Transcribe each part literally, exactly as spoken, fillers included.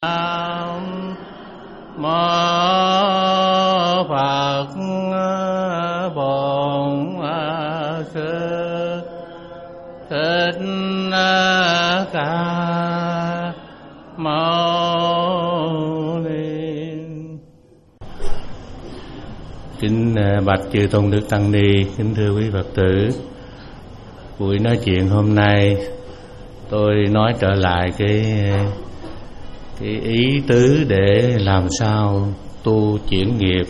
Nam mô Phật Bổn Sư Thích Ca Mâu Ni. Kính bạch chư tôn đức tăng ni, kính thưa quý Phật tử, buổi nói chuyện hôm nay tôi nói trở lại cái cái ý tứ để làm sao tu chuyển nghiệp.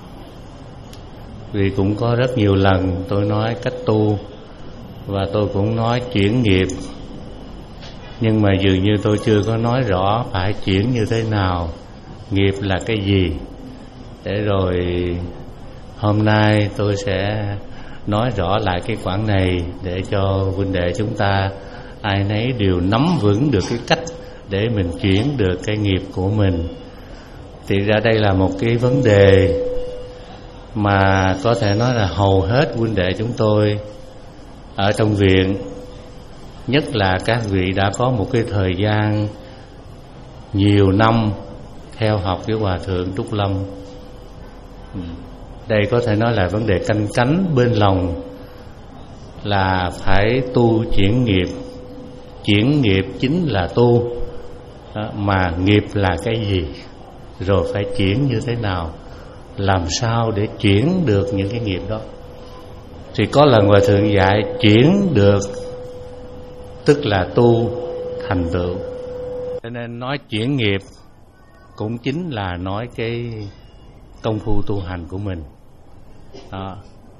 Vì cũng có rất nhiều lần tôi nói cách tu và tôi cũng nói chuyển nghiệp, nhưng mà dường như tôi chưa có nói rõ phải chuyển như thế nào, nghiệp là cái gì. Để rồi hôm nay tôi sẽ nói rõ lại cái khoản này để cho huynh đệ chúng ta ai nấy đều nắm vững được cái cách để mình chuyển được cái nghiệp của mình. Thì ra đây là một cái vấn đề mà có thể nói là hầu hết huynh đệ chúng tôi ở trong viện, nhất là các vị đã có một cái thời gian nhiều năm theo học với Hòa Thượng Trúc Lâm. Đây có thể nói là vấn đề canh cánh bên lòng là phải tu chuyển nghiệp. Chuyển nghiệp chính là tu. Đó, mà nghiệp là cái gì, rồi phải chuyển như thế nào, làm sao để chuyển được những cái nghiệp đó. Thì có lần Hòa Thượng dạy chuyển được tức là tu thành tựu. Cho nên nói chuyển nghiệp cũng chính là nói cái công phu tu hành của mình. Đó.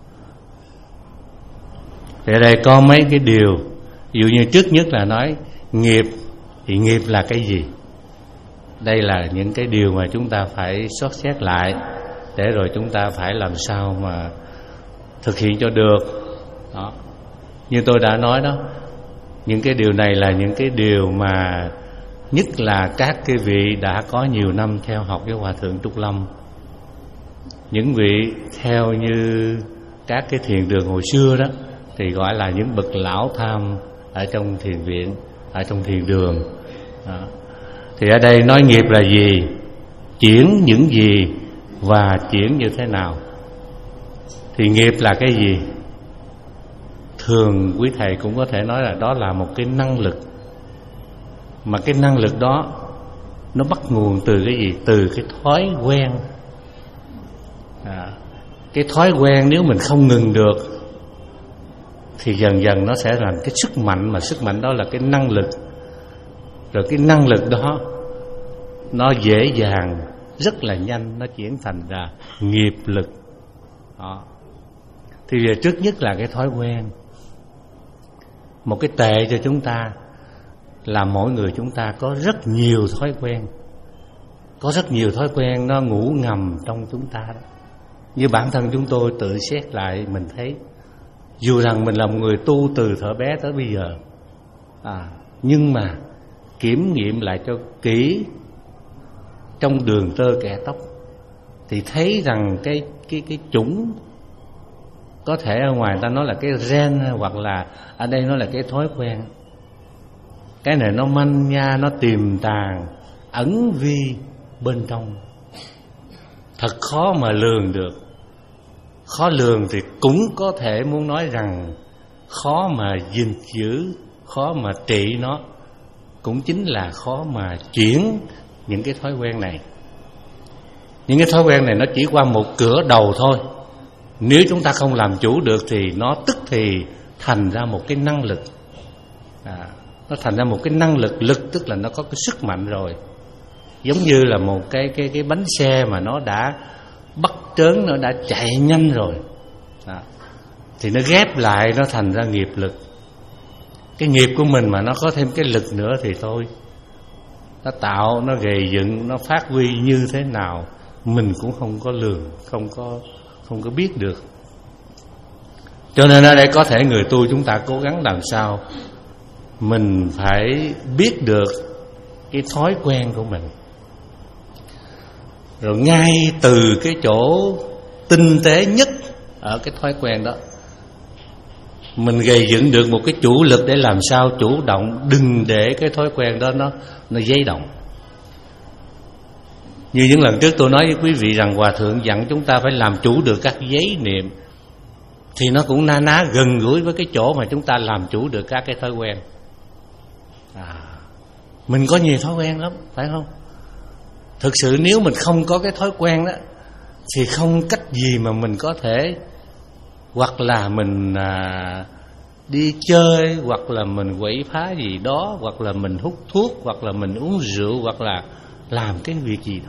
Thì ở đây có mấy cái điều. Ví dụ như trước nhất là nói nghiệp, thì nghiệp là cái gì? Đây là những cái điều mà chúng ta phải xót xét lại, để rồi chúng ta phải làm sao mà thực hiện cho được. Đó. Như tôi đã nói đó, những cái điều này là những cái điều mà nhất là các cái vị đã có nhiều năm theo học với Hòa Thượng Trúc Lâm. Những vị theo như các cái thiền đường hồi xưa đó thì gọi là những bậc lão tham ở trong thiền viện, ở trong thiền đường. Đó. Thì ở đây nói nghiệp là gì, chuyển những gì và chuyển như thế nào. Thì nghiệp là cái gì? Thường quý thầy cũng có thể nói là đó là một cái năng lực, mà cái năng lực đó nó bắt nguồn từ cái gì? Từ cái thói quen. À, cái thói quen nếu mình không ngừng được thì dần dần nó sẽ thành cái sức mạnh, mà sức mạnh đó là cái năng lực. Rồi cái năng lực đó nó dễ dàng, rất là nhanh nó chuyển thành ra nghiệp lực. Đó. Thì trước nhất là cái thói quen. Một cái tệ cho chúng ta là mỗi người chúng ta có rất nhiều thói quen. Có rất nhiều thói quen nó ngủ ngầm trong chúng ta đó. Như bản thân chúng tôi tự xét lại mình thấy, dù rằng mình là một người tu từ thuở bé tới bây giờ, à, nhưng mà kiểm nghiệm lại cho kỹ trong đường tơ kẽ tóc thì thấy rằng cái cái cái chủng, có thể ở ngoài ta nói là cái gen, hoặc là ở đây nó là cái thói quen. Cái này nó manh nha, nó tiềm tàng, ẩn vi bên trong, thật khó mà lường được. Khó lường thì cũng có thể muốn nói rằng khó mà gìn giữ, khó mà trị nó, cũng chính là khó mà chuyển những cái thói quen này. Những cái thói quen này nó chỉ qua một cửa đầu thôi. Nếu chúng ta không làm chủ được thì nó tức thì thành ra một cái năng lực. À, nó thành ra một cái năng lực, lực tức là nó có cái sức mạnh rồi. Giống như là một cái cái cái bánh xe mà nó đã bắt trớn, nó đã chạy nhanh rồi. Đó. Thì nó ghép lại nó thành ra nghiệp lực. Cái nghiệp của mình mà nó có thêm cái lực nữa thì thôi, nó tạo, nó gầy dựng, nó phát huy như thế nào mình cũng không có lường, không có không có biết được. Cho nên ở đây có thể người tu chúng ta cố gắng làm sao mình phải biết được cái thói quen của mình. Rồi ngay từ cái chỗ tinh tế nhất ở cái thói quen đó, mình gây dựng được một cái chủ lực để làm sao chủ động, đừng để cái thói quen đó nó nó giấy động. Như những lần trước tôi nói với quý vị rằng Hòa Thượng dặn chúng ta phải làm chủ được các giấy niệm, thì nó cũng na ná gần gũi với cái chỗ mà chúng ta làm chủ được các cái thói quen. à, Mình có nhiều thói quen lắm, phải không? Thực sự nếu mình không có cái thói quen đó thì không cách gì mà mình có thể, hoặc là mình à, đi chơi, hoặc là mình quậy phá gì đó, hoặc là mình hút thuốc, hoặc là mình uống rượu, hoặc là làm cái việc gì đó.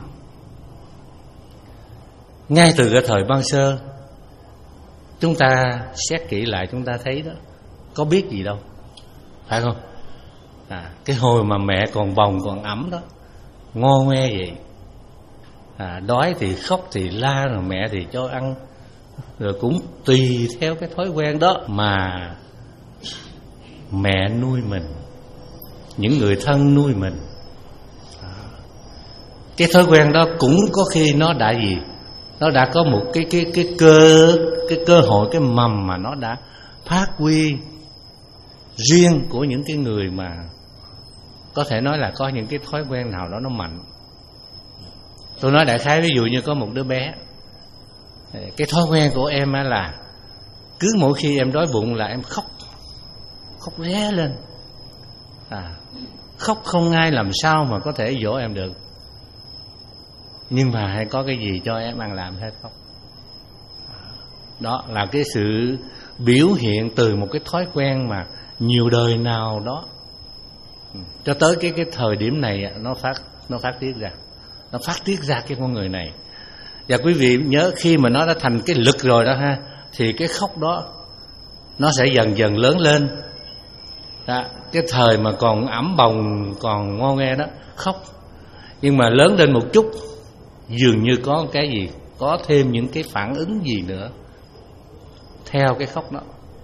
Ngay từ cái thời ban sơ, chúng ta xét kỹ lại chúng ta thấy đó, có biết gì đâu, phải không? à, Cái hồi mà mẹ còn bồng còn ẵm đó, ngo ngoe vậy, à, đói thì khóc thì la, rồi mẹ thì cho ăn, rồi cũng tùy theo cái thói quen đó mà mẹ nuôi mình, những người thân nuôi mình. à, Cái thói quen đó cũng có khi nó đã gì, nó đã có một cái cái cái cơ cái cơ hội, cái mầm mà nó đã phát huy riêng của những cái người mà có thể nói là có những cái thói quen nào đó nó mạnh. Tôi nói đại khái ví dụ như có một đứa bé, cái thói quen của em là cứ mỗi khi em đói bụng là em khóc, khóc ré lên. à, Khóc không ai làm sao mà có thể dỗ em được, nhưng mà hãy có cái gì cho em ăn làm hết khóc. Đó là cái sự biểu hiện từ một cái thói quen mà nhiều đời nào đó cho tới cái cái thời điểm này nó phát nó phát tiết ra, nó phát tiết ra cái con người này. Và quý vị nhớ, khi mà nó đã thành cái lực rồi đó ha, thì cái khóc đó nó sẽ dần dần lớn lên. Đó, cái thời mà còn ẵm bồng, còn ngo nghe đó, khóc. Nhưng mà lớn lên một chút, dường như có cái gì, có thêm những cái phản ứng gì nữa theo cái khóc đó.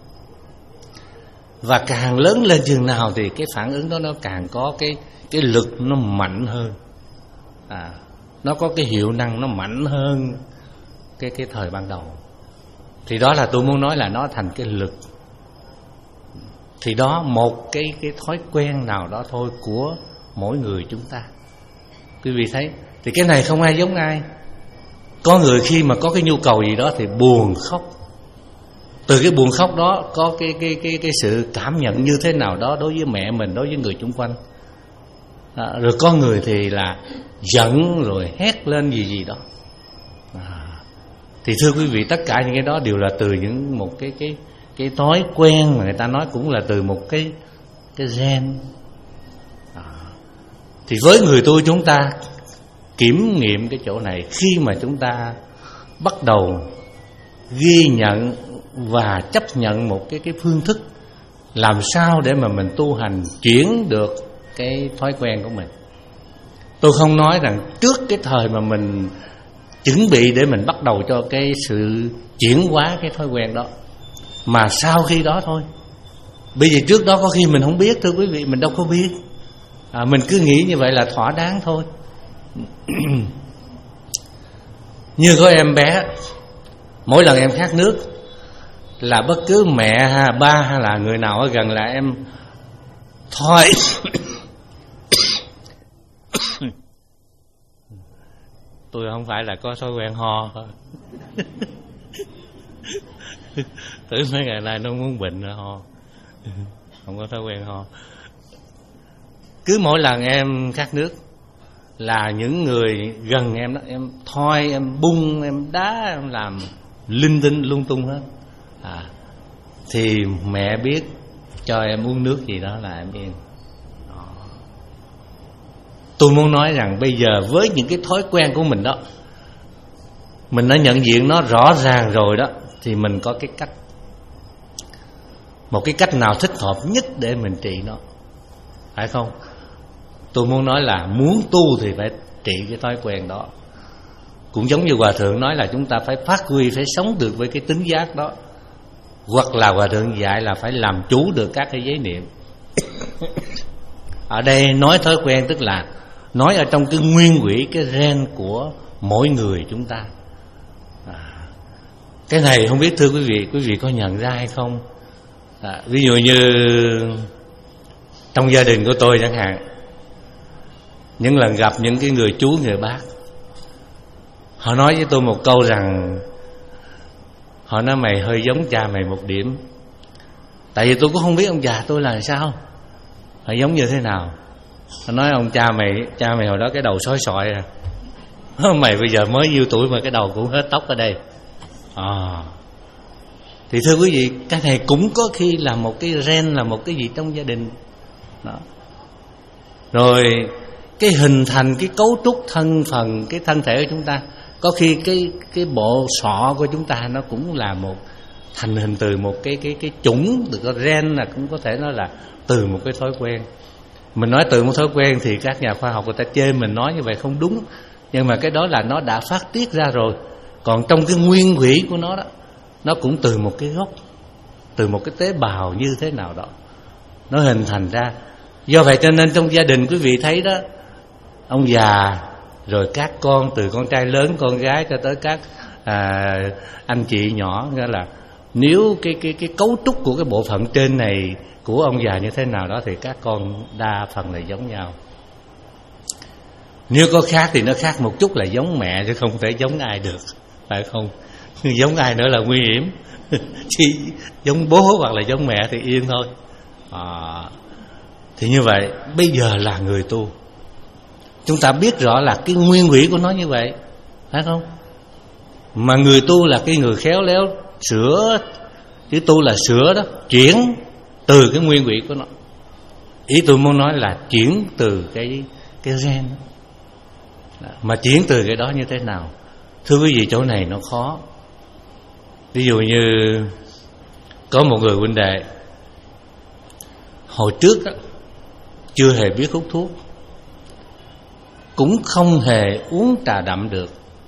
Và càng lớn lên chừng nào thì cái phản ứng đó nó càng có cái cái lực nó mạnh hơn. À, nó có cái hiệu năng nó mạnh hơn cái cái thời ban đầu. Thì đó là tôi muốn nói là nó thành cái lực. Thì đó một cái cái thói quen nào đó thôi của mỗi người chúng ta. Quý vị thấy, thì cái này không ai giống ai. Có người khi mà có cái nhu cầu gì đó thì buồn khóc. Từ cái buồn khóc đó có cái cái cái cái sự cảm nhận như thế nào đó đối với mẹ mình, đối với người xung quanh. À, rồi có người thì là giận rồi hét lên gì gì đó. À, thì thưa quý vị, tất cả những cái đó đều là từ những một cái cái cái thói quen mà người ta nói cũng là từ một cái cái gen. À, thì với người tôi chúng ta kiểm nghiệm cái chỗ này khi mà chúng ta bắt đầu ghi nhận và chấp nhận một cái cái phương thức làm sao để mà mình tu hành chuyển được cái thói quen của mình. Tôi không nói rằng trước cái thời mà mình chuẩn bị để mình bắt đầu cho cái sự chuyển hóa cái thói quen đó, mà sau khi đó thôi. Bởi vì trước đó có khi mình không biết, thưa quý vị, mình đâu có biết. à, Mình cứ nghĩ như vậy là thỏa đáng thôi. Như có em bé, mỗi lần em khát nước là bất cứ mẹ hay ba hay là người nào ở gần là em thôi. Tôi không phải là có thói quen ho. Thử mấy ngày nay nó muốn bệnh rồi ho. Không có thói quen ho. Cứ mỗi lần em khát nước là những người gần em đó, em thôi, em bung, em đá, em làm linh tinh lung tung hết. À, thì mẹ biết cho em uống nước gì đó là em yên. Đó. Tôi muốn nói rằng bây giờ với những cái thói quen của mình đó, mình đã nhận diện nó rõ ràng rồi đó, thì mình có cái cách, một cái cách nào thích hợp nhất để mình trị nó, phải không? Tôi muốn nói là muốn tu thì phải trị cái thói quen đó. Cũng giống như Hòa Thượng nói là chúng ta phải phát huy, phải sống được với cái tính giác đó. Hoặc là Hòa Thượng dạy là phải làm chủ được các cái giới niệm. Ở đây nói thói quen tức là nói ở trong cái nguyên quỹ, cái gen của mỗi người chúng ta. à, Cái này không biết thưa quý vị, quý vị có nhận ra hay không? à, Ví dụ như trong gia đình của tôi chẳng hạn, những lần gặp những cái người chú người bác, Họ nói với tôi một câu rằng, họ nói mày hơi giống cha mày một điểm. Tại vì tôi cũng không biết ông già tôi là sao, họ giống như thế nào. Họ nói ông cha mày, cha mày hồi đó cái đầu sói sọi à. Mày bây giờ mới nhiêu tuổi mà cái đầu cũng hết tóc ở đây à. Thì thưa quý vị, cái này cũng có khi là một cái gen, là một cái gì trong gia đình đó. Rồi cái hình thành, cái cấu trúc thân phần, cái thân thể của chúng ta, có khi cái cái bộ sọ của chúng ta nó cũng là một thành hình từ một cái cái cái chủng, từ cái gen, là cũng có thể nói là từ một cái thói quen. Mình nói từ một thói quen thì các nhà khoa học người ta chê mình nói như vậy không đúng, nhưng mà cái đó là nó đã phát tiết ra rồi. Còn trong cái nguyên thủy của nó đó, nó cũng từ một cái gốc, từ một cái tế bào như thế nào đó nó hình thành ra. Do vậy cho nên trong gia đình quý vị thấy đó, ông già rồi các con, từ con trai lớn, con gái cho tới các à, anh chị nhỏ, nghĩa là nếu cái cái cái cấu trúc của cái bộ phận trên này của ông già như thế nào đó thì các con đa phần là giống nhau. Nếu có khác thì nó khác một chút là giống mẹ, chứ không thể giống ai được, phải không? Giống ai nữa là nguy hiểm. Chỉ giống bố hoặc là giống mẹ thì yên thôi à. Thì như vậy bây giờ là người tu, chúng ta biết rõ là cái nguyên thủy của nó như vậy, phải không? Mà người tu là cái người khéo léo sửa, chứ tu là sửa đó, chuyển từ cái nguyên thủy của nó. Ý tôi muốn nói là chuyển từ cái cái gen đó. Mà chuyển từ cái đó như thế nào? Thưa quý vị, chỗ này nó khó. Ví dụ như có một người huynh đệ hồi trước đó, chưa hề biết hút thuốc, cũng không hề uống trà đậm được,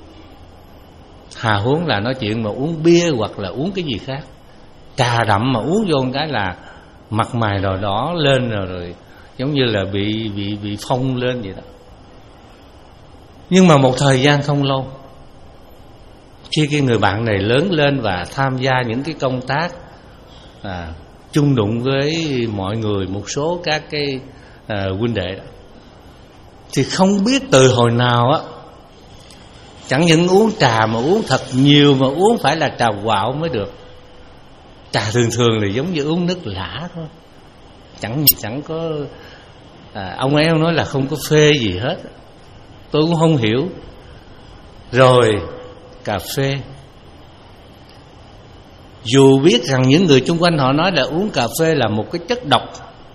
hà huống là nói chuyện mà uống bia hoặc là uống cái gì khác. Trà đậm mà uống vô một cái là mặt mày đỏ đỏ lên rồi, rồi giống như là bị bị bị phong lên vậy đó. Nhưng mà một thời gian không lâu, khi cái người bạn này lớn lên và tham gia những cái công tác à, chung đụng với mọi người, một số các cái à, huynh đệ đó, thì không biết từ hồi nào á, chẳng những uống trà mà uống thật nhiều, mà uống phải là trà quạo mới được. Trà thường thường là giống như uống nước lã thôi, chẳng gì chẳng có à, ông ấy nói là không có phê gì hết. Tôi cũng không hiểu. Rồi cà phê, dù biết rằng những người chung quanh họ nói là uống cà phê là một cái chất độc,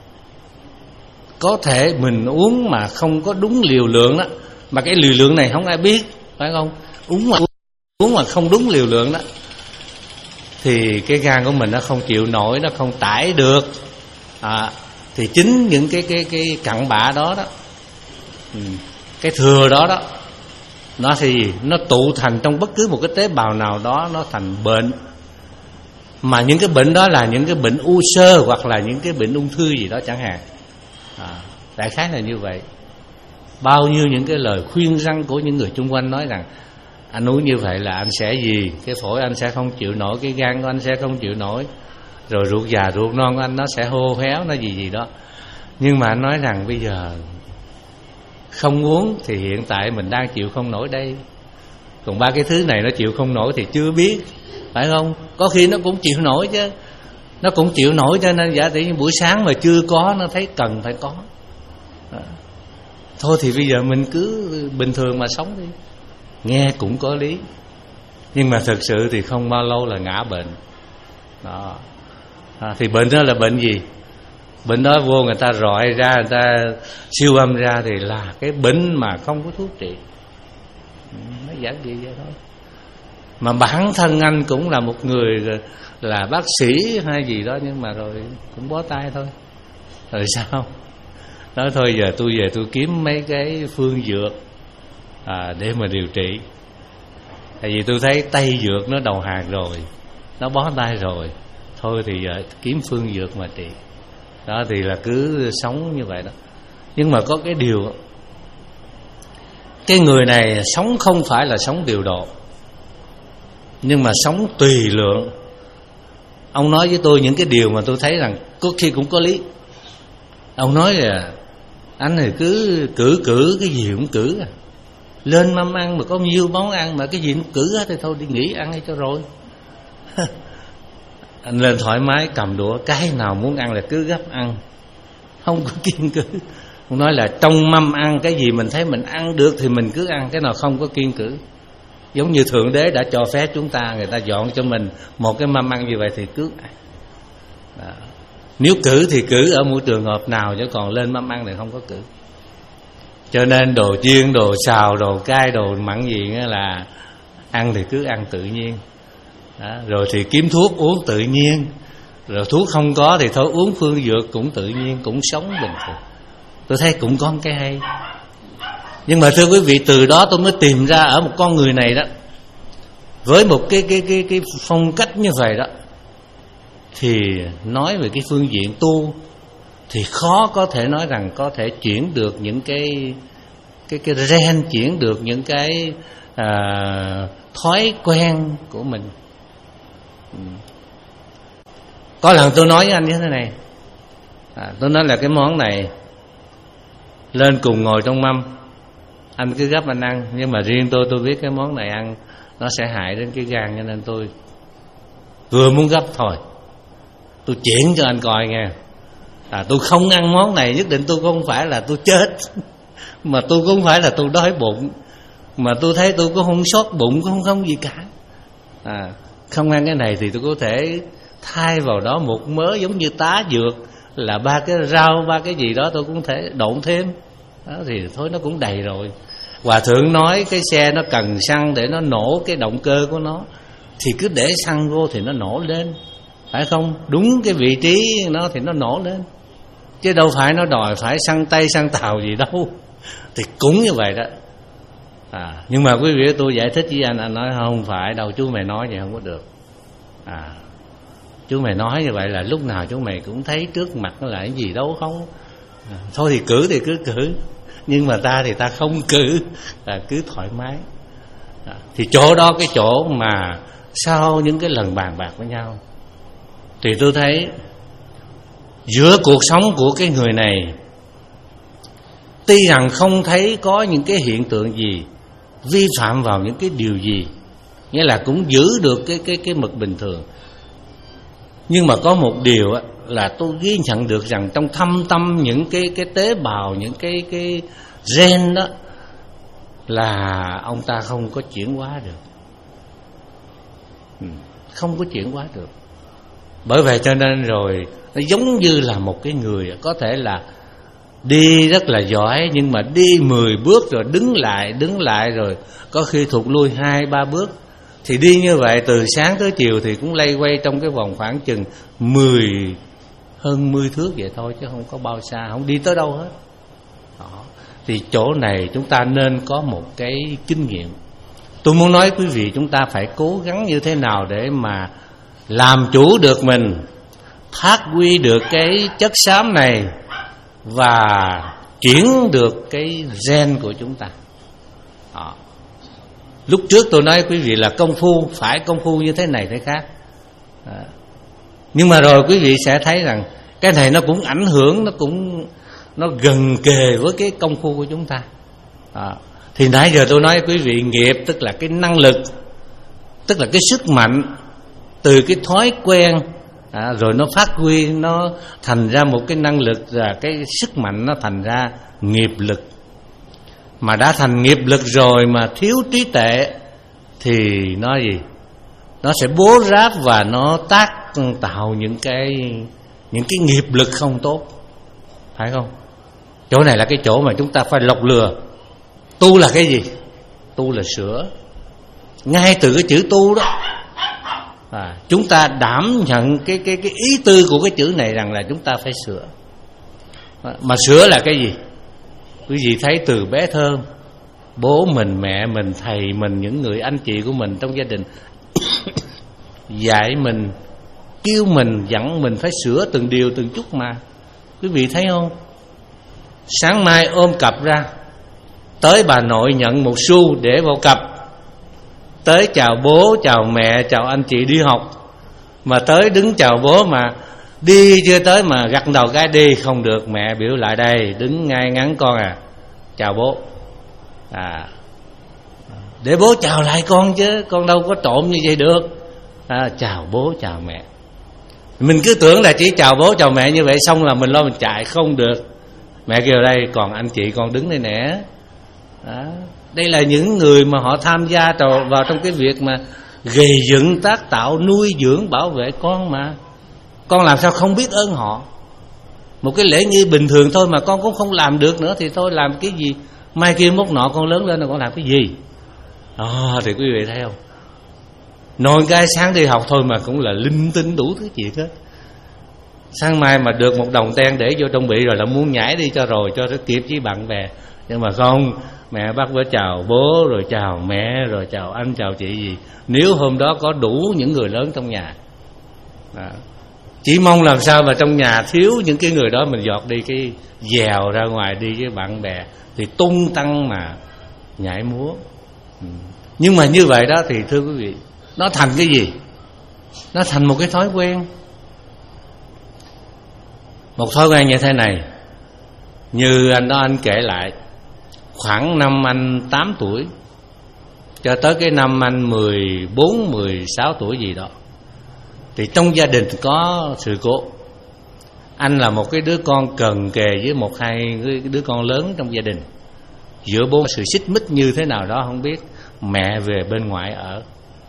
có thể mình uống mà không có đúng liều lượng đó, mà cái liều lượng này không ai biết, phải không? Uống mà uống mà không đúng liều lượng đó thì cái gan của mình nó không chịu nổi, nó không tải được à, thì chính những cái cái cái cặn bã đó đó, cái thừa đó đó, nó thì nó tụ thành trong bất cứ một cái tế bào nào đó, nó thành bệnh. Mà những cái bệnh đó là những cái bệnh u xơ hoặc là những cái bệnh ung thư gì đó chẳng hạn à, đại khái là như vậy. Bao nhiêu những cái lời khuyên răn của những người chung quanh nói rằng anh uống như vậy là anh sẽ gì, cái phổi anh sẽ không chịu nổi, cái gan của anh sẽ không chịu nổi, rồi ruột già ruột non của anh nó sẽ hô héo, nó gì gì đó. Nhưng mà anh nói rằng bây giờ không uống thì hiện tại mình đang chịu không nổi đây, còn ba cái thứ này nó chịu không nổi thì chưa biết, phải không? Có khi nó cũng chịu nổi chứ, nó cũng chịu nổi, cho nên giả tỷ buổi sáng mà chưa có, nó thấy cần phải có à. Thôi thì bây giờ mình cứ bình thường mà sống đi, nghe cũng có lý, nhưng mà thực sự thì không bao lâu là ngã bệnh đó à, thì bệnh đó là bệnh gì? Bệnh đó vô người ta rọi ra, người ta siêu âm ra thì là cái bệnh mà không có thuốc trị. Nó giản dị vậy thôi. Mà bản thân anh cũng là một người là bác sĩ hay gì đó, nhưng mà rồi cũng bó tay thôi. Rồi sao? Nói thôi giờ tôi về tôi kiếm mấy cái phương dược à, để mà điều trị. Tại vì tôi thấy Tây dược nó đầu hàng rồi, nó bó tay rồi, thôi thì giờ kiếm phương dược mà trị. Đó thì là cứ sống như vậy đó. Nhưng mà có cái điều, cái người này sống không phải là sống điều độ, nhưng mà sống tùy lượng. Ông nói với tôi những cái điều mà tôi thấy rằng có khi cũng có lý. Ông nói là anh thì cứ cử cử cái gì cũng cử à. Lên mâm ăn mà có nhiêu món ăn mà cái gì nó cử hết thì thôi đi nghỉ ăn hay cho rồi. Anh lên thoải mái cầm đũa, cái nào muốn ăn là cứ gấp ăn, không có kiêng cữ. Không nói là trong mâm ăn cái gì mình thấy mình ăn được thì mình cứ ăn, cái nào không có kiêng cữ. Giống như Thượng Đế đã cho phép chúng ta, người ta dọn cho mình một cái mâm ăn như vậy thì cứ ăn. Đó. Nếu cử thì cử ở một trường hợp nào, chứ còn lên mâm ăn thì không có cử. Cho nên đồ chiên, đồ xào, đồ cay, đồ mặn gì là ăn thì cứ ăn tự nhiên. Đó. Rồi thì kiếm thuốc uống tự nhiên. Rồi thuốc không có thì thôi uống phương dược cũng tự nhiên, cũng sống bình thường. Tôi thấy cũng có cái hay. Nhưng mà thưa quý vị, từ đó tôi mới tìm ra ở một con người này đó, với một cái cái cái cái phong cách như vậy đó, thì nói về cái phương diện tu thì khó có thể nói rằng có thể chuyển được những cái cái cái gen, chuyển được những cái à, thói quen của mình. Ừ. Có lần tôi nói với anh như thế này, à, tôi nói là cái món này lên cùng ngồi trong mâm, anh cứ gấp anh ăn, nhưng mà riêng tôi tôi biết cái món này ăn nó sẽ hại đến cái gan, cho nên tôi vừa muốn gấp thôi, tôi chuyển cho anh coi nghe. À, tôi không ăn món này, nhất định tôi không phải là tôi chết, mà tôi cũng không phải là tôi đói bụng, mà tôi thấy tôi cũng không sót bụng, cũng không không gì cả. À, không ăn cái này thì tôi có thể thay vào đó một mớ giống như tá dược, là ba cái rau, ba cái gì đó tôi cũng thể độn thêm. Đó thì thôi nó cũng đầy rồi. Hòa thượng nói cái xe nó cần xăng để nó nổ cái động cơ của nó, thì cứ để xăng vô thì nó nổ lên, phải không? Đúng cái vị trí nó thì nó nổ lên, chứ đâu phải nó đòi phải xăng Tây xăng Tàu gì đâu. Thì cũng như vậy đó. À, nhưng mà quý vị, tôi giải thích với anh, anh nói không phải đâu, chú mày nói vậy không có được. À, chú mày nói như vậy là lúc nào chú mày cũng thấy trước mặt nó là cái gì đâu không. À, thôi thì cử thì cứ cử, nhưng mà ta thì ta không cử, là cứ thoải mái. À, thì chỗ đó cái chỗ mà sau những cái lần bàn bạc với nhau thì tôi thấy giữa cuộc sống của cái người này, tuy rằng không thấy có những cái hiện tượng gì vi phạm vào những cái điều gì, nghĩa là cũng giữ được cái cái cái mực bình thường, nhưng mà có một điều á, là tôi ghi nhận được rằng trong thâm tâm những cái cái tế bào, những cái cái gen đó, là ông ta không có chuyển hóa được, không có chuyển hóa được. Bởi vậy cho nên rồi nó giống như là một cái người có thể là đi rất là giỏi, nhưng mà đi mười bước rồi đứng lại, đứng lại rồi có khi thụt lui hai ba bước. Thì đi như vậy từ sáng tới chiều thì cũng lay quay trong cái vòng khoảng chừng mười hơn mười thước vậy thôi, chứ không có bao xa, không đi tới đâu hết. Đó. Thì chỗ này chúng ta nên có một cái kinh nghiệm. Tôi muốn nói quý vị, chúng ta phải cố gắng như thế nào để mà làm chủ được mình, phát huy được cái chất xám này và chuyển được cái gen của chúng ta. Đó. Lúc trước tôi nói quý vị là công phu, phải công phu như thế này thế khác. Đó. Nhưng mà rồi quý vị sẽ thấy rằng cái này nó cũng ảnh hưởng, nó cũng nó gần kề với cái công phu của chúng ta. Đó. Thì nãy giờ tôi nói quý vị, nghiệp tức là cái năng lực, tức là cái sức mạnh từ cái thói quen, à, rồi nó phát huy, nó thành ra một cái năng lực, và cái sức mạnh nó thành ra nghiệp lực. Mà đã thành nghiệp lực rồi mà thiếu trí tuệ thì nó gì? Nó sẽ bố ráp và nó tác tạo những cái những cái nghiệp lực không tốt, phải không? Chỗ này là cái chỗ mà chúng ta phải lọc lừa. Tu là cái gì? Tu là sửa. Ngay từ cái chữ tu đó, à, chúng ta đảm nhận cái cái cái ý tư của cái chữ này rằng là chúng ta phải sửa. Mà sửa là cái gì? Quý vị thấy từ bé thơ, bố mình, mẹ mình, thầy mình, những người anh chị của mình trong gia đình dạy mình, kêu mình, dặn mình phải sửa từng điều từng chút mà. Quý vị thấy không? Sáng mai ôm cặp ra, tới bà nội nhận một xu để vào cặp, tới chào bố, chào mẹ, chào anh chị đi học, mà tới đứng chào bố mà đi chưa tới mà gật đầu cái đi không được, mẹ biểu lại đây đứng ngay ngắn con à, chào bố. À, để bố chào lại con chứ, con đâu có trộm như vậy được. À, chào bố chào mẹ. Mình cứ tưởng là chỉ chào bố chào mẹ như vậy xong là mình lo mình chạy, không được. Mẹ kêu đây, còn anh chị con đứng đây nè. Đó. Đây là những người mà họ tham gia vào trong cái việc mà gầy dựng, tác tạo, nuôi dưỡng, bảo vệ con mà. Con làm sao không biết ơn họ. Một cái lễ nghi bình thường thôi mà con cũng không làm được nữa thì thôi làm cái gì. Mai kia mốt nọ con lớn lên là con làm cái gì. À, thì quý vị thấy không, nói cái sáng đi học thôi mà cũng là linh tinh đủ thứ chuyện hết. Sáng mai mà được một đồng ten để vô trong bị rồi là muốn nhảy đi cho rồi, cho nó kịp với bạn bè. Nhưng mà không, mẹ bắt với chào bố, rồi chào mẹ, rồi chào anh, chào chị gì. Nếu hôm đó có đủ những người lớn trong nhà đó. Chỉ mong làm sao mà trong nhà thiếu những cái người đó, mình giọt đi cái dèo ra ngoài đi với bạn bè thì tung tăng mà nhảy múa. Nhưng mà như vậy đó thì thưa quý vị, nó thành cái gì? Nó thành một cái thói quen. Một thói quen như thế này, như anh đó anh kể lại, khoảng năm anh tám tuổi cho tới cái năm anh mười bốn, mười sáu tuổi gì đó, thì trong gia đình có sự cố. Anh là một cái đứa con cần kề với một hai cái đứa con lớn trong gia đình. Giữa bố sự xích mích như thế nào đó không biết. Mẹ về bên ngoại ở,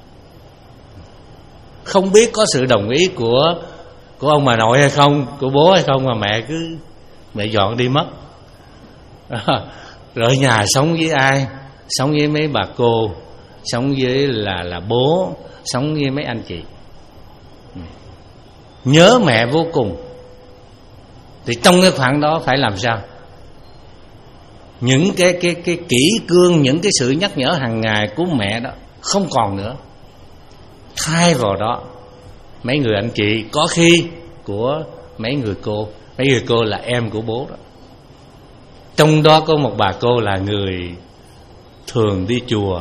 không biết có sự đồng ý của của ông bà nội hay không, của bố hay không, mà mẹ cứ mẹ dọn đi mất. Rồi nhà sống với ai? Sống với mấy bà cô, sống với là là bố, sống với mấy anh chị. Nhớ mẹ vô cùng. Thì trong cái khoảng đó phải làm sao? Những cái cái cái kỷ cương, những cái sự nhắc nhở hàng ngày của mẹ đó không còn nữa. Thay vào đó mấy người anh chị, có khi của mấy người cô. Mấy người cô là em của bố đó. Trong đó có một bà cô là người thường đi chùa,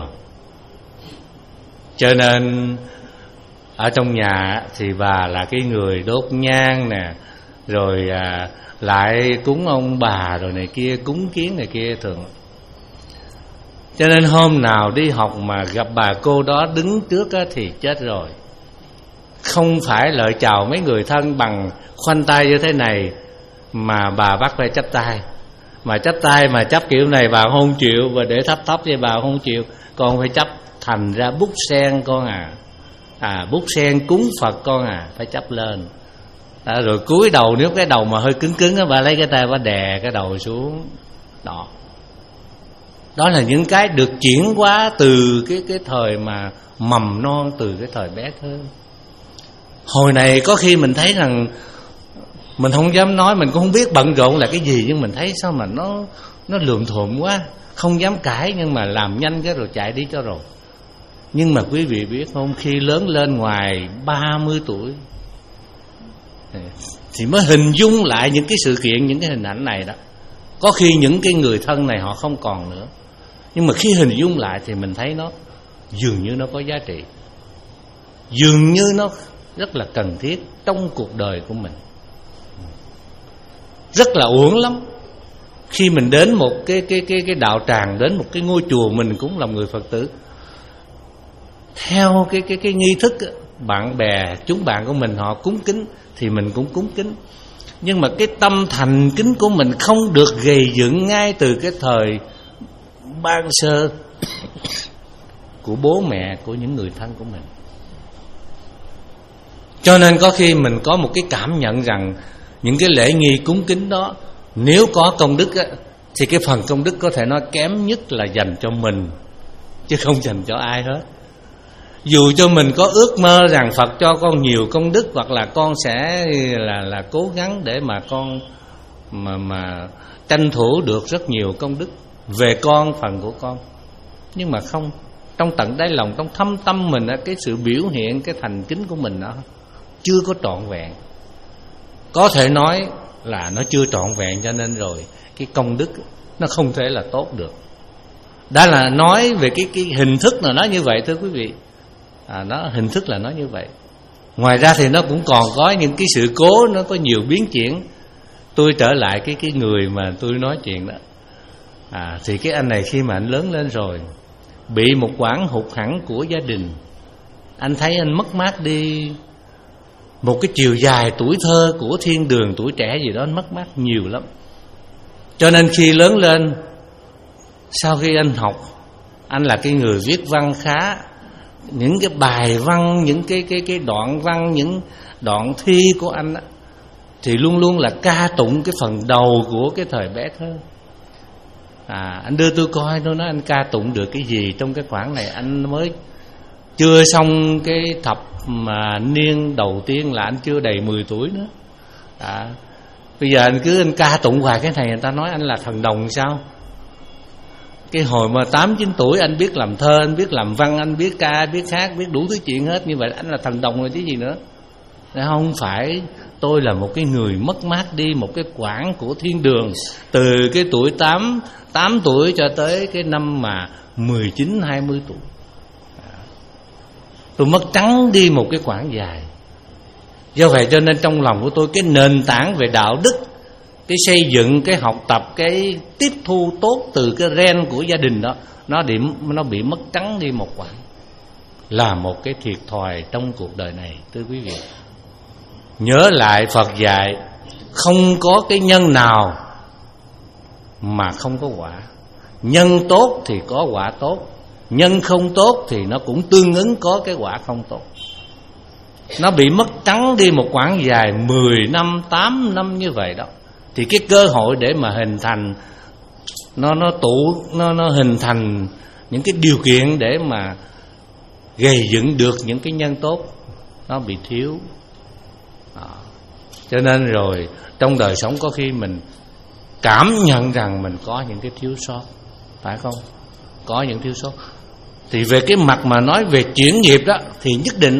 cho nên ở trong nhà thì bà là cái người đốt nhang nè, rồi à, lại cúng ông bà rồi này kia, cúng kiến này kia thường. Cho nên hôm nào đi học mà gặp bà cô đó đứng trước á, thì chết rồi. Không phải lời chào mấy người thân bằng khoanh tay như thế này, mà bà bắt phải chắp tay. Mà chắp tay mà chắp kiểu này bà không chịu, và để thấp thấp vậy bà không chịu. Con phải chấp thành ra bút sen con à. À bút sen cúng Phật con à, phải chấp lên. À, rồi cúi đầu, nếu cái đầu mà hơi cứng cứng á, bà lấy cái tay bà đè cái đầu xuống. Đó. Đó là những cái được chuyển hóa từ cái cái thời mà mầm non, từ cái thời bé thơ. Hồi này có khi mình thấy rằng mình không dám nói, mình cũng không biết bận rộn là cái gì, nhưng mình thấy sao mà nó nó lượm thượm quá, không dám cãi, nhưng mà làm nhanh cái rồi chạy đi cho rồi. Nhưng mà quý vị biết không, khi lớn lên ngoài ba mươi tuổi thì mới hình dung lại những cái sự kiện, những cái hình ảnh này đó. Có khi những cái người thân này họ không còn nữa, nhưng mà khi hình dung lại thì mình thấy nó dường như nó có giá trị, dường như nó rất là cần thiết trong cuộc đời của mình. Rất là uổng lắm. Khi mình đến một cái cái cái cái đạo tràng, đến một cái ngôi chùa, mình cũng là người Phật tử, theo cái cái cái nghi thức, bạn bè chúng bạn của mình họ cúng kính thì mình cũng cúng kính. Nhưng mà cái tâm thành kính của mình không được gầy dựng ngay từ cái thời ban sơ của bố mẹ, của những người thân của mình. Cho nên có khi mình có một cái cảm nhận rằng những cái lễ nghi cúng kính đó, nếu có công đức á, thì cái phần công đức có thể nói kém nhất là dành cho mình, chứ không dành cho ai hết. Dù cho mình có ước mơ rằng Phật cho con nhiều công đức, hoặc là con sẽ là là cố gắng để mà con mà mà tranh thủ được rất nhiều công đức về con, phần của con. Nhưng mà không, trong tận đáy lòng, trong thâm tâm mình, cái sự biểu hiện, cái thành kính của mình đó chưa có trọn vẹn. Có thể nói là nó chưa trọn vẹn, cho nên rồi cái công đức nó không thể là tốt được. Đã là nói về cái cái hình thức là nó như vậy thưa quý vị. À, nó hình thức là nó như vậy. Ngoài ra thì nó cũng còn có những cái sự cố, nó có nhiều biến chuyển. Tôi trở lại cái cái người mà tôi nói chuyện đó. À, thì cái anh này khi mà anh lớn lên rồi, bị một quãng hụt hẫng của gia đình, anh thấy anh mất mát đi một cái chiều dài tuổi thơ của thiên đường, tuổi trẻ gì đó, anh mất mát nhiều lắm. Cho nên khi lớn lên, sau khi anh học, anh là cái người viết văn khá, những cái bài văn, những cái cái cái đoạn văn, những đoạn thi của anh á, thì luôn luôn là ca tụng cái phần đầu của cái thời bé thơ. À, anh đưa tôi coi, tôi nói anh ca tụng được cái gì trong cái khoảng này, anh mới chưa xong cái thập mà niên đầu tiên là anh chưa đầy mười tuổi nữa. À, bây giờ anh cứ anh ca tụng hoài cái này, người ta nói anh là thần đồng sao? Cái hồi mà tám chín tuổi anh biết làm thơ, anh biết làm văn, anh biết ca, biết hát, biết đủ thứ chuyện hết, như vậy anh là thần đồng rồi chứ gì nữa. Không phải, tôi là một cái người mất mát đi một cái quãng của thiên đường, từ cái tuổi tám, tám tuổi cho tới cái năm mà mười chín, hai mươi tuổi. Tôi mất trắng đi một cái quãng dài. Do vậy cho nên trong lòng của tôi, cái nền tảng về đạo đức, cái xây dựng, cái học tập, cái tiếp thu tốt từ cái gen của gia đình đó, Nó, điểm, nó bị mất trắng đi một quãng, là một cái thiệt thòi trong cuộc đời này. Thưa quý vị, nhớ lại Phật dạy, không có cái nhân nào mà không có quả. Nhân tốt thì có quả tốt, nhân không tốt thì nó cũng tương ứng có cái quả không tốt. Nó bị mất trắng đi một quãng dài mười năm, tám năm như vậy đó, thì cái cơ hội để mà hình thành nó nó tụ nó nó hình thành những cái điều kiện để mà gây dựng được những cái nhân tốt nó bị thiếu. Đó. Cho nên rồi trong đời sống có khi mình cảm nhận rằng mình có những cái thiếu sót, phải không? Có những thiếu sót. Thì về cái mặt mà nói về chuyển nghiệp đó, thì nhất định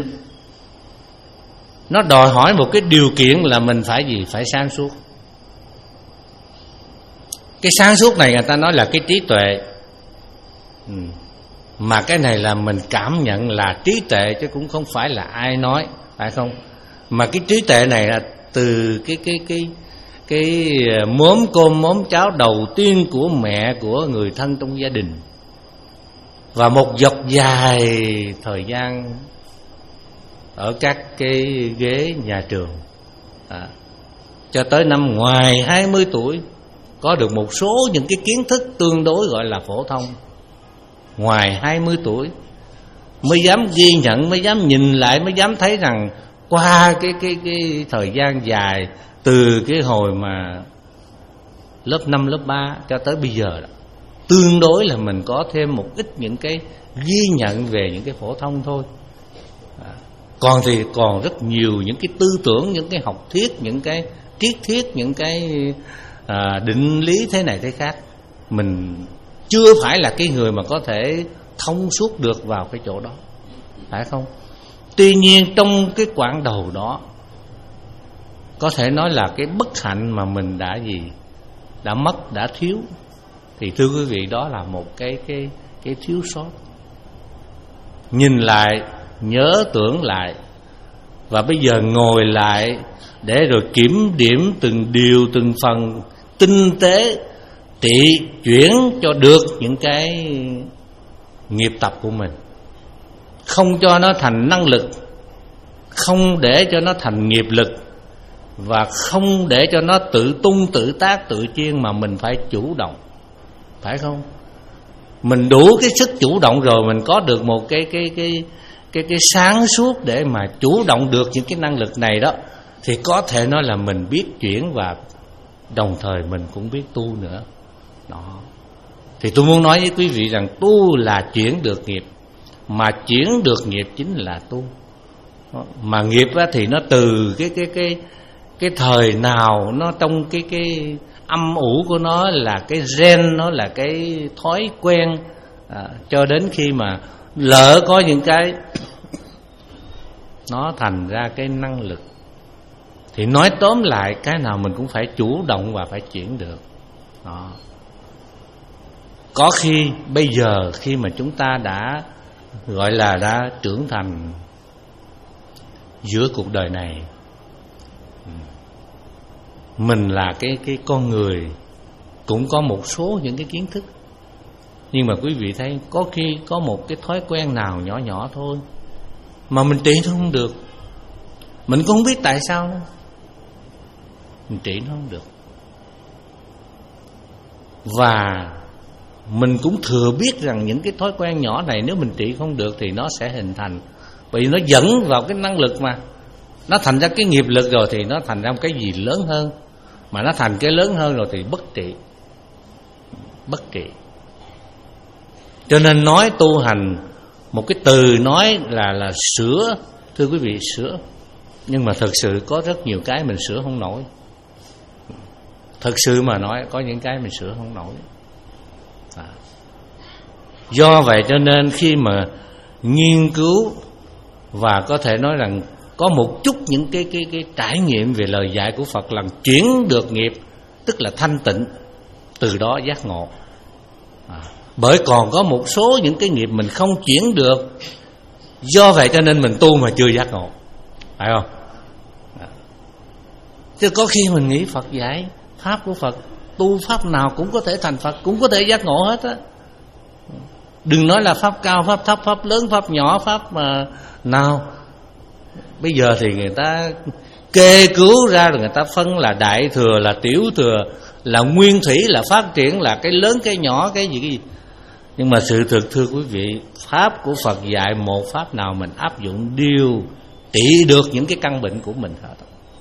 nó đòi hỏi một cái điều kiện là mình phải gì? Phải sáng suốt. Cái sáng suốt này người ta nói là cái trí tuệ. ừ. Mà cái này là mình cảm nhận là trí tuệ, chứ cũng không phải là ai nói, phải không? Mà cái trí tuệ này là từ cái cái cái cái mớm cơm mớm cháo đầu tiên của mẹ, của người thân trong gia đình, và một dọc dài thời gian ở các cái ghế nhà trường, à, cho tới năm ngoài hai mươi tuổi có được một số những cái kiến thức tương đối gọi là phổ thông. Ngoài hai mươi tuổi mới dám ghi nhận, mới dám nhìn lại, mới dám thấy rằng qua cái cái cái thời gian dài, từ cái hồi mà lớp năm, lớp ba cho tới bây giờ đó, tương đối là mình có thêm một ít những cái ghi nhận về những cái phổ thông thôi. À, còn thì còn rất nhiều những cái tư tưởng, những cái học thuyết, những cái triết thuyết, những cái à, định lý thế này thế khác, mình chưa phải là cái người mà có thể thông suốt được vào cái chỗ đó, phải không? Tuy nhiên trong cái quãng đầu đó, có thể nói là cái bất hạnh mà mình đã gì, đã mất, đã thiếu, thì thưa quý vị, đó là một cái cái cái thiếu sót. Nhìn lại, nhớ tưởng lại, và bây giờ ngồi lại để rồi kiểm điểm từng điều, từng phần, tinh tế trị chuyển cho được những cái nghiệp tập của mình, không cho nó thành năng lực, không để cho nó thành nghiệp lực, và không để cho nó tự tung tự tác tự chiên, mà mình phải chủ động, phải không? Mình đủ cái sức chủ động rồi, mình có được một cái cái cái cái cái sáng suốt để mà chủ động được những cái năng lực này đó, thì có thể nói là mình biết chuyển, và đồng thời mình cũng biết tu nữa. Đó. Thì tôi muốn nói với quý vị rằng tu là chuyển được nghiệp, mà chuyển được nghiệp chính là tu. Đó. Mà nghiệp á, thì nó từ cái cái cái cái thời nào, nó trong cái cái âm ủ của nó là cái gen, nó là cái thói quen, à, cho đến khi mà lỡ có những cái nó thành ra cái năng lực. Thì nói tóm lại, cái nào mình cũng phải chủ động và phải chuyển được. Đó. Có khi bây giờ khi mà chúng ta đã gọi là đã trưởng thành giữa cuộc đời này, mình là cái cái con người cũng có một số những cái kiến thức, Nhưng mà quý vị thấy có khi có một cái thói quen nào nhỏ nhỏ thôi mà mình trị nó không được, mình cũng không biết tại sao nữa, mình trị nó không được. Và mình cũng thừa biết rằng những cái thói quen nhỏ này nếu mình trị không được thì nó sẽ hình thành, bởi vì nó dẫn vào cái năng lực mà. Nó thành ra cái nghiệp lực rồi thì nó thành ra một cái gì lớn hơn. Mà nó thành cái lớn hơn rồi thì bất trị. Bất trị. Cho nên nói tu hành, một cái từ nói là là sửa, thưa quý vị, sửa. Nhưng mà thật sự có rất nhiều cái mình sửa không nổi. Thật sự mà nói có những cái mình sửa không nổi. à. Do vậy cho nên khi mà nghiên cứu và có thể nói rằng có một chút những cái cái cái trải nghiệm về lời dạy của Phật là chuyển được nghiệp, tức là thanh tịnh, từ đó giác ngộ. à. Bởi còn có một số những cái nghiệp mình không chuyển được, do vậy cho nên mình tu mà chưa giác ngộ, phải không? à. Chứ có khi mình nghĩ Phật dạy pháp của Phật, tu pháp nào cũng có thể thành Phật, cũng có thể giác ngộ hết á. Đừng nói là pháp cao, pháp thấp, pháp lớn, pháp nhỏ, pháp mà nào. Bây giờ thì người ta kê cứu ra rồi người ta phân là đại thừa, là tiểu thừa, là nguyên thủy, là phát triển, là cái lớn, cái nhỏ, cái gì cái gì. Nhưng mà sự thực thưa quý vị, pháp của Phật dạy một pháp nào mình áp dụng đều trị được những cái căn bệnh của mình hết.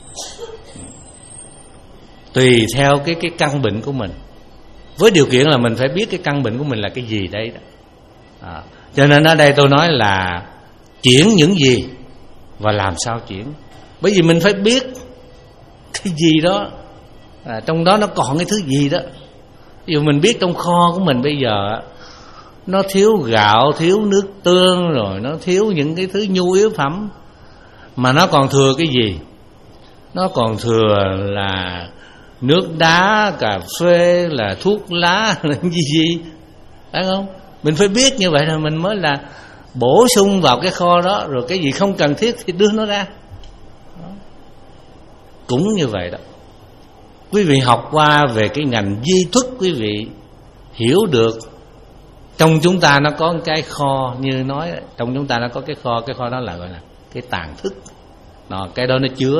Tùy theo cái cái căn bệnh của mình, với điều kiện là mình phải biết cái căn bệnh của mình là cái gì đây đó. À, cho nên ở đây tôi nói là chuyển những gì và làm sao chuyển. Bởi vì mình phải biết cái gì đó, à, trong đó nó còn cái thứ gì đó. Ví dụ mình biết trong kho của mình bây giờ nó thiếu gạo, thiếu nước tương, rồi nó thiếu những cái thứ nhu yếu phẩm, mà nó còn thừa cái gì? Nó còn thừa là nước đá, cà phê, là thuốc lá, là gì gì, phải không? Mình phải biết như vậy là mình mới là bổ sung vào cái kho đó. Rồi cái gì không cần thiết thì đưa nó ra đó. Cũng như vậy đó. Quý vị học qua về cái ngành di thức, quý vị hiểu được trong chúng ta nó có cái kho, như nói trong chúng ta nó có cái kho. Cái kho đó là gọi là cái tàng thức đó. Cái đó nó chứa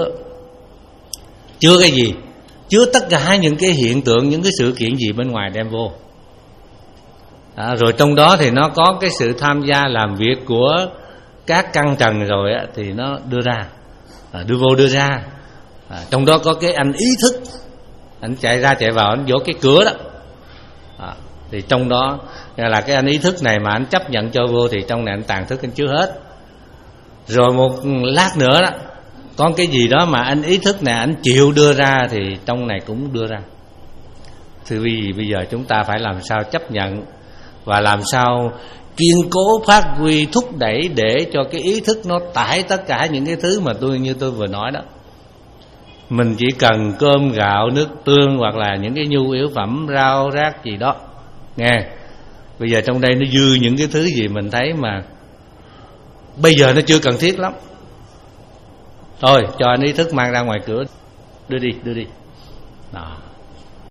Chứa cái gì? Chứa tất cả những cái hiện tượng, những cái sự kiện gì bên ngoài đem vô. À, rồi trong đó thì nó có cái sự tham gia làm việc của các căn trần rồi á, thì nó đưa ra, à, đưa vô đưa ra. À, trong đó có cái anh ý thức, anh chạy ra chạy vào, anh vỗ cái cửa đó. À, thì trong đó là cái anh ý thức này mà anh chấp nhận cho vô thì trong này anh tàng thức anh chứa hết. Rồi một lát nữa đó, có cái gì đó mà anh ý thức này anh chịu đưa ra thì trong này cũng đưa ra. Thì vì bây giờ chúng ta phải làm sao chấp nhận và làm sao kiên cố phát huy thúc đẩy để cho cái ý thức nó tải tất cả những cái thứ mà tôi như tôi vừa nói đó. Mình chỉ cần cơm gạo nước tương hoặc là những cái nhu yếu phẩm rau rác gì đó, nghe. Bây giờ trong đây nó dư những cái thứ gì mình thấy mà bây giờ nó chưa cần thiết lắm, thôi cho anh ý thức mang ra ngoài cửa, đưa đi đưa đi đó.